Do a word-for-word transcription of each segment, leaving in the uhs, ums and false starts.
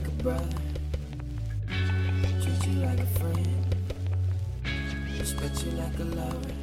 like a brother, treat you like a friend, respect you like a lover.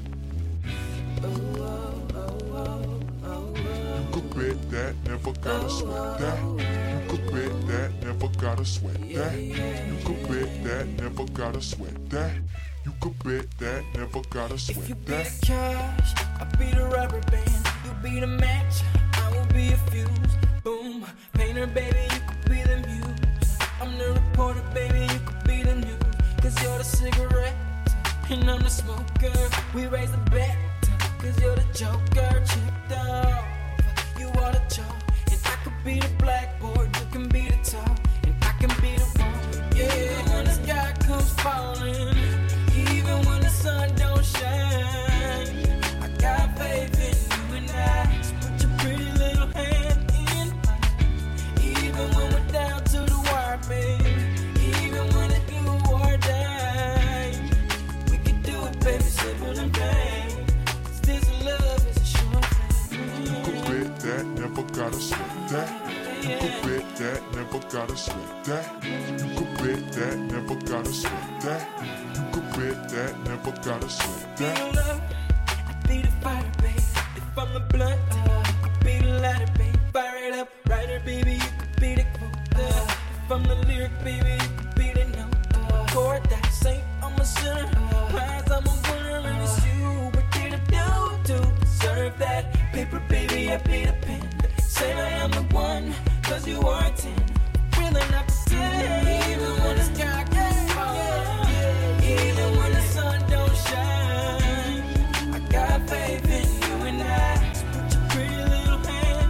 Oh, oh, oh, oh, oh, oh. You could bet that, never gotta sweat that. You could bet that, never gotta sweat that. You could bet that, never gotta sweat that. You could bet that, never gotta If you sweat be that. the cash, I'll be the rubber band. You be the match, I will be a fuse. Boom, painter, baby, you could be the muse. I'm the reporter, baby, you could be the news. Cause you're the cigarette, and I'm the smoker. We raise the bet, cause you're the joker. Chipped off, you are the chalk. And I could be the blackboard, you can be the top. And I can be the one, yeah. When the sky comes falling, even when the sun don't shine, I got faith in you and I. So put your pretty little hand in mine. Even when we're down to the wire, baby. Even when it's do or die, we can do it, baby, simple and plain. Cause this love is a short thing. You could bet that, never gotta sweat that. You could bet that, never gotta sweat that. You could bet that, never gotta sweat that. You could bet that, never gotta sweat Be that. the love, I be the fire, babe. If I'm the blunt, I be the lighter, babe. Fire it up, writer, baby, you could be the quote. Uh, if I'm the lyric, baby, you could be the note. Uh, chord that saint, I'm a sinner. Prize, I'm a winner, and it's you. What did I do to deserve that? Paper, baby, I be the pen. Say I am the one, cause you are a ten. Really not pretend. Even when the sky gets falling, even when the sun don't shine, I got faith in you and I. So put your pretty little hand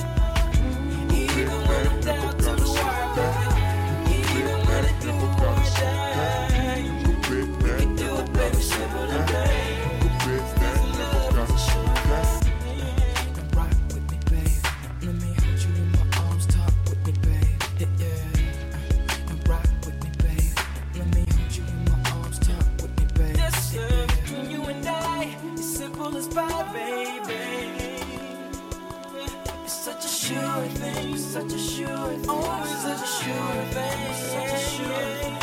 in. Even when I'm down to the wire, baby. Even when it do or die, You could bet we that, can do it, baby, simple and plain. you could bet that, never gotta sweat that. And rock with me, babe. Let me hold you in my arms, talk with me, babe. Yeah, yeah. And rock with me, babe. Let me hold you in my arms, talk with me, babe. Yes, sir. You and I, it's simple as pie, baby. It's such a sure thing, it's such a sure thing. Oh, it's such a sure thing, it's such a sure thing.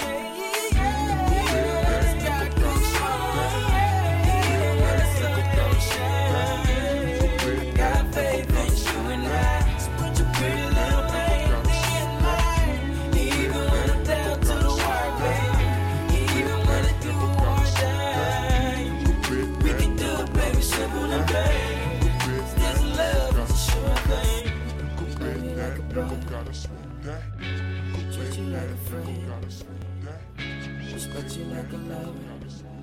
Got faith in you and I. So put your pretty little hand in mine. Even when I'm down to the wire, baby. Even when it do or die, we can do it, baby, simple and plain. This love is a sure thing. You could bet that, never gotta sweat that. You could Treat you bet like a that, never friend, gotta sweat that. respect you like a lover. Gotta sweat